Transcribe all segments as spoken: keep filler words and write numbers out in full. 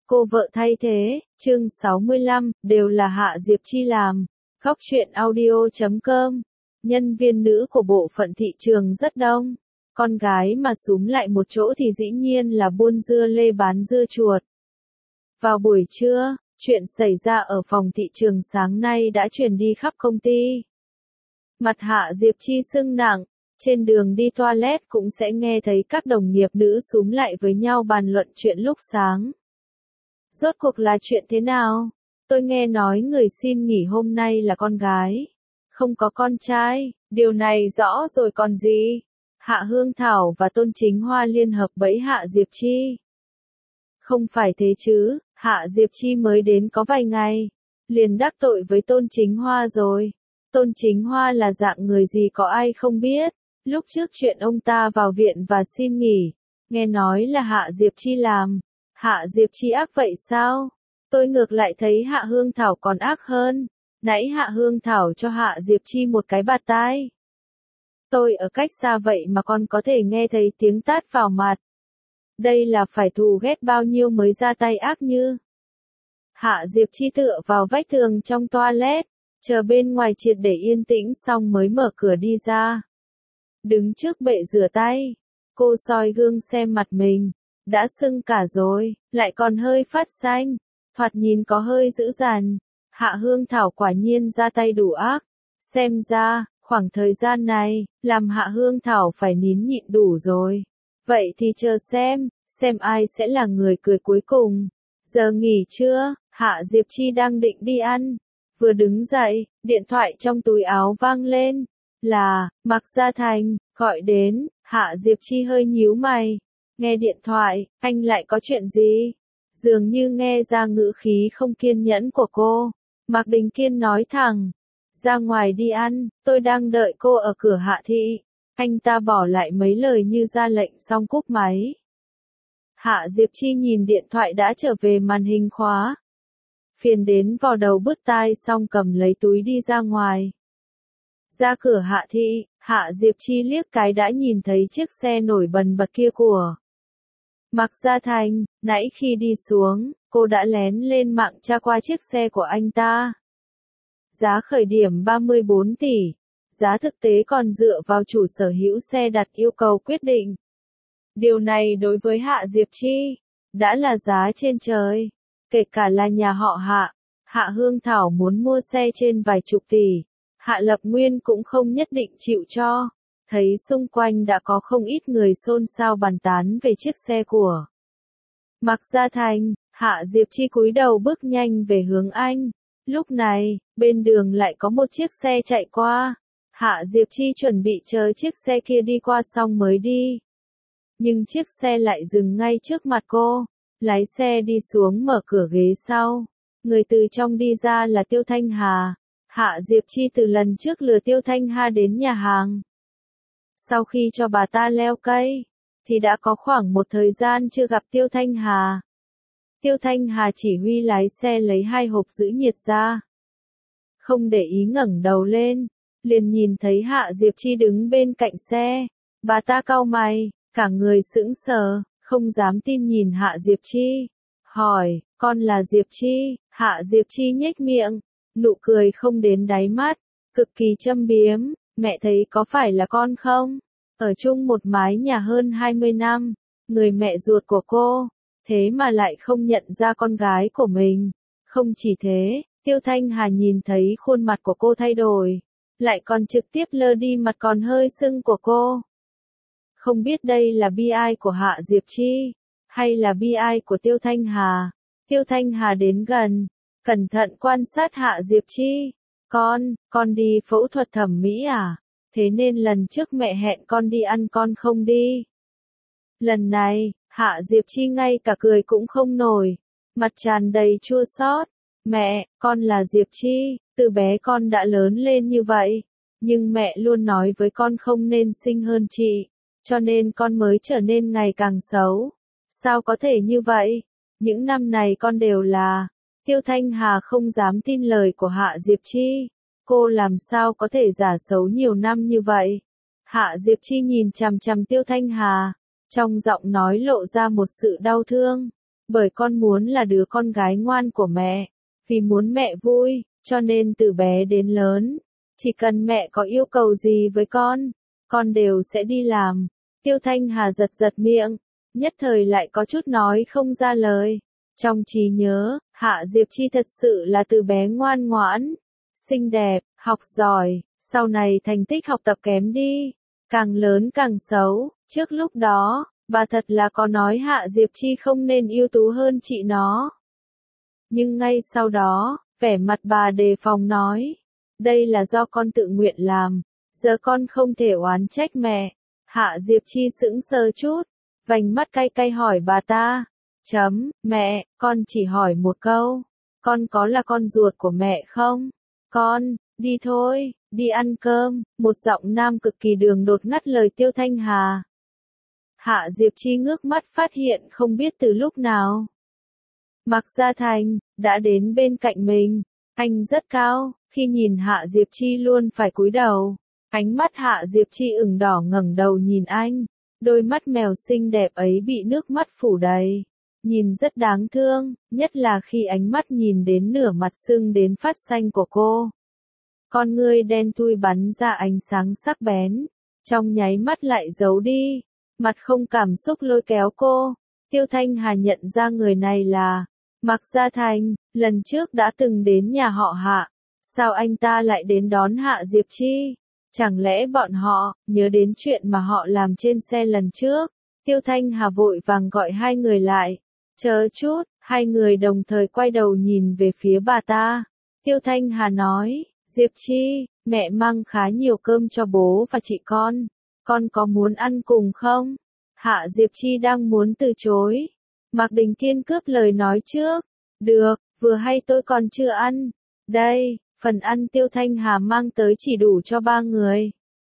Cô vợ thay thế, chương sáu mươi lăm, đều là Hạ Diệp Chi làm. Góc truyện audio chấm com. Nhân viên nữ của bộ phận thị trường rất đông. Con gái mà súm lại một chỗ thì dĩ nhiên là buôn dưa lê bán dưa chuột. Vào buổi trưa, chuyện xảy ra ở phòng thị trường sáng nay đã truyền đi khắp công ty. Mặt Hạ Diệp Chi sưng nặng, trên đường đi toilet cũng sẽ nghe thấy các đồng nghiệp nữ súm lại với nhau bàn luận chuyện lúc sáng. Rốt cuộc là chuyện thế nào? Tôi nghe nói người xin nghỉ hôm nay là con gái. Không có con trai, điều này rõ rồi còn gì? Hạ Hương Thảo và Tôn Chính Hoa liên hợp bẫy Hạ Diệp Chi. Không phải thế chứ, Hạ Diệp Chi mới đến có vài ngày. Liền đắc tội với Tôn Chính Hoa rồi. Tôn Chính Hoa là dạng người gì có ai không biết. Lúc trước chuyện ông ta vào viện và xin nghỉ. Nghe nói là Hạ Diệp Chi làm. Hạ Diệp Chi ác vậy sao? Tôi ngược lại thấy Hạ Hương Thảo còn ác hơn. Nãy Hạ Hương Thảo cho Hạ Diệp Chi một cái bạt tai. Tôi ở cách xa vậy mà còn có thể nghe thấy tiếng tát vào mặt. Đây là phải thù ghét bao nhiêu mới ra tay ác như. Hạ Diệp Chi tựa vào vách tường trong toilet, chờ bên ngoài triệt để yên tĩnh xong mới mở cửa đi ra. Đứng trước bệ rửa tay, cô soi gương xem mặt mình. Đã sưng cả rồi, lại còn hơi phát xanh, thoạt nhìn có hơi dữ dằn. Hạ Hương Thảo quả nhiên ra tay đủ ác. Xem ra, khoảng thời gian này, làm Hạ Hương Thảo phải nín nhịn đủ rồi. Vậy thì chờ xem, xem ai sẽ là người cười cuối cùng. Giờ nghỉ trưa, Hạ Diệp Chi đang định đi ăn. Vừa đứng dậy, điện thoại trong túi áo vang lên. Là, Mạc Gia Thành, gọi đến. Hạ Diệp Chi hơi nhíu mày. Nghe điện thoại, anh lại có chuyện gì? Dường như nghe ra ngữ khí không kiên nhẫn của cô. Mạc Đình Kiên nói thẳng. Ra ngoài đi ăn, tôi đang đợi cô ở cửa Hạ thị. Anh ta bỏ lại mấy lời như ra lệnh xong cúp máy. Hạ Diệp Chi nhìn điện thoại đã trở về màn hình khóa. Phiền đến vò đầu bứt tai xong cầm lấy túi đi ra ngoài. Ra cửa Hạ thị, Hạ Diệp Chi liếc cái đã nhìn thấy chiếc xe nổi bần bật kia của Mạc Gia Thành. Nãy khi đi xuống, cô đã lén lên mạng tra qua chiếc xe của anh ta. Giá khởi điểm ba mươi bốn tỷ, giá thực tế còn dựa vào chủ sở hữu xe đặt yêu cầu quyết định. Điều này đối với Hạ Diệp Chi, đã là giá trên trời. Kể cả là nhà họ Hạ, Hạ Hương Thảo muốn mua xe trên vài chục tỷ, Hạ Lập Nguyên cũng không nhất định chịu cho. Thấy xung quanh đã có không ít người xôn xao bàn tán về chiếc xe của Mạc Gia Thành, Hạ Diệp Chi cúi đầu bước nhanh về hướng anh. Lúc này, bên đường lại có một chiếc xe chạy qua. Hạ Diệp Chi chuẩn bị chờ chiếc xe kia đi qua xong mới đi. Nhưng chiếc xe lại dừng ngay trước mặt cô. Lái xe đi xuống mở cửa ghế sau. Người từ trong đi ra là Tiêu Thanh Hà. Hạ Diệp Chi từ lần trước lừa Tiêu Thanh Hà đến nhà hàng. Sau khi cho bà ta leo cây, thì đã có khoảng một thời gian chưa gặp Tiêu Thanh Hà. Tiêu Thanh Hà chỉ huy lái xe lấy hai hộp giữ nhiệt ra. Không để ý ngẩng đầu lên, liền nhìn thấy Hạ Diệp Chi đứng bên cạnh xe. Bà ta cau mày, cả người sững sờ, không dám tin nhìn Hạ Diệp Chi. Hỏi, con là Diệp Chi? Hạ Diệp Chi nhếch miệng, nụ cười không đến đáy mắt, cực kỳ châm biếm. Mẹ thấy có phải là con không? Ở chung một mái nhà hơn hai mươi năm, người mẹ ruột của cô, thế mà lại không nhận ra con gái của mình. Không chỉ thế, Tiêu Thanh Hà nhìn thấy khuôn mặt của cô thay đổi, lại còn trực tiếp lơ đi mặt còn hơi sưng của cô. Không biết đây là bi ai của Hạ Diệp Chi, hay là bi ai của Tiêu Thanh Hà. Tiêu Thanh Hà đến gần, cẩn thận quan sát Hạ Diệp Chi. Con, con đi phẫu thuật thẩm mỹ à? Thế nên lần trước mẹ hẹn con đi ăn con không đi. Lần này, Hạ Diệp Chi ngay cả cười cũng không nổi, mặt tràn đầy chua xót. Mẹ, con là Diệp Chi, từ bé con đã lớn lên như vậy, nhưng mẹ luôn nói với con không nên xinh hơn chị, cho nên con mới trở nên ngày càng xấu. Sao có thể như vậy? Những năm này con đều là... Tiêu Thanh Hà không dám tin lời của Hạ Diệp Chi. Cô làm sao có thể giả xấu nhiều năm như vậy? Hạ Diệp Chi nhìn chằm chằm Tiêu Thanh Hà, trong giọng nói lộ ra một sự đau thương. Bởi con muốn là đứa con gái ngoan của mẹ, vì muốn mẹ vui, cho nên từ bé đến lớn, chỉ cần mẹ có yêu cầu gì với con, con đều sẽ đi làm. Tiêu Thanh Hà giật giật miệng, nhất thời lại có chút nói không ra lời. Trong trí nhớ, Hạ Diệp Chi thật sự là từ bé ngoan ngoãn, xinh đẹp, học giỏi, sau này thành tích học tập kém đi, càng lớn càng xấu. Trước lúc đó, bà thật là có nói Hạ Diệp Chi không nên ưu tú hơn chị nó. Nhưng ngay sau đó, vẻ mặt bà đề phòng nói, đây là do con tự nguyện làm, giờ con không thể oán trách mẹ. Hạ Diệp Chi sững sờ chút, vành mắt cay cay hỏi bà ta, chấm, mẹ, con chỉ hỏi một câu, con có là con ruột của mẹ không? Con, đi thôi, đi ăn cơm, một giọng nam cực kỳ đường đột ngắt lời Tiêu Thanh Hà. Hạ Diệp Chi ngước mắt phát hiện không biết từ lúc nào. Mạc Gia Thành đã đến bên cạnh mình, anh rất cao, khi nhìn Hạ Diệp Chi luôn phải cúi đầu. Ánh mắt Hạ Diệp Chi ửng đỏ ngẩng đầu nhìn anh, đôi mắt mèo xinh đẹp ấy bị nước mắt phủ đầy, nhìn rất đáng thương, nhất là khi ánh mắt nhìn đến nửa mặt sưng đến phát xanh của cô. Con ngươi đen thui bắn ra ánh sáng sắc bén, trong nháy mắt lại giấu đi, mặt không cảm xúc lôi kéo cô. Tiêu Thanh Hà nhận ra người này là Mạc Gia Thành, lần trước đã từng đến nhà họ Hạ, sao anh ta lại đến đón Hạ Diệp Chi? Chẳng lẽ bọn họ nhớ đến chuyện mà họ làm trên xe lần trước? Tiêu Thanh Hà vội vàng gọi hai người lại. Chờ chút, hai người đồng thời quay đầu nhìn về phía bà ta. Tiêu Thanh Hà nói, Diệp Chi, mẹ mang khá nhiều cơm cho bố và chị con. Con có muốn ăn cùng không? Hạ Diệp Chi đang muốn từ chối. Mạc Đình Kiên cướp lời nói trước. Được, vừa hay tôi còn chưa ăn. Đây, phần ăn Tiêu Thanh Hà mang tới chỉ đủ cho ba người.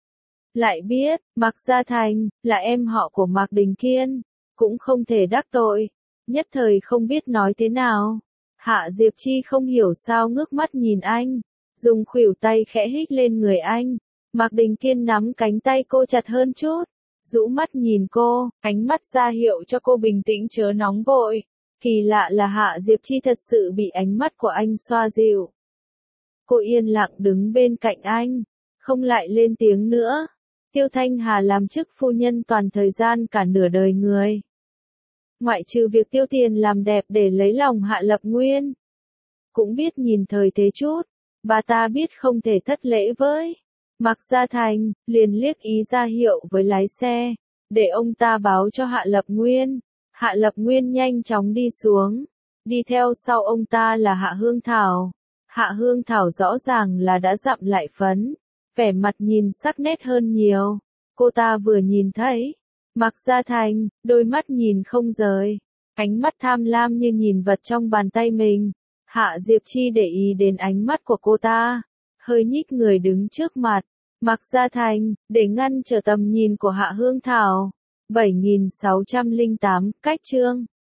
Lại biết, Mạc Gia Thành, là em họ của Mạc Đình Kiên, cũng không thể đắc tội, nhất thời không biết nói thế nào. Hạ Diệp Chi không hiểu sao ngước mắt nhìn anh, dùng khuỷu tay khẽ hít lên người anh. Mạc Đình Kiên nắm cánh tay cô chặt hơn chút, rũ mắt nhìn cô, ánh mắt ra hiệu cho cô bình tĩnh chớ nóng vội. Kỳ lạ là Hạ Diệp Chi thật sự bị ánh mắt của anh xoa dịu. Cô yên lặng đứng bên cạnh anh, không lại lên tiếng nữa. Tiêu Thanh Hà làm chức phu nhân toàn thời gian cả nửa đời người. Ngoại trừ việc tiêu tiền làm đẹp để lấy lòng Hạ Lập Nguyên, cũng biết nhìn thời thế chút, bà ta biết không thể thất lễ với Mạc Gia Thành, liền liếc ý ra hiệu với lái xe, để ông ta báo cho Hạ Lập Nguyên. Hạ Lập Nguyên nhanh chóng đi xuống, đi theo sau ông ta là Hạ Hương Thảo. Hạ Hương Thảo rõ ràng là đã dặm lại phấn, vẻ mặt nhìn sắc nét hơn nhiều. Cô ta vừa nhìn thấy Mạc Gia Thành, đôi mắt nhìn không rời, ánh mắt tham lam như nhìn vật trong bàn tay mình. Hạ Diệp Chi để ý đến ánh mắt của cô ta, hơi nhích người đứng trước mặt Mạc Gia Thành, để ngăn trở tầm nhìn của Hạ Hương Thảo. bảy nghìn sáu trăm lẻ tám, cách chương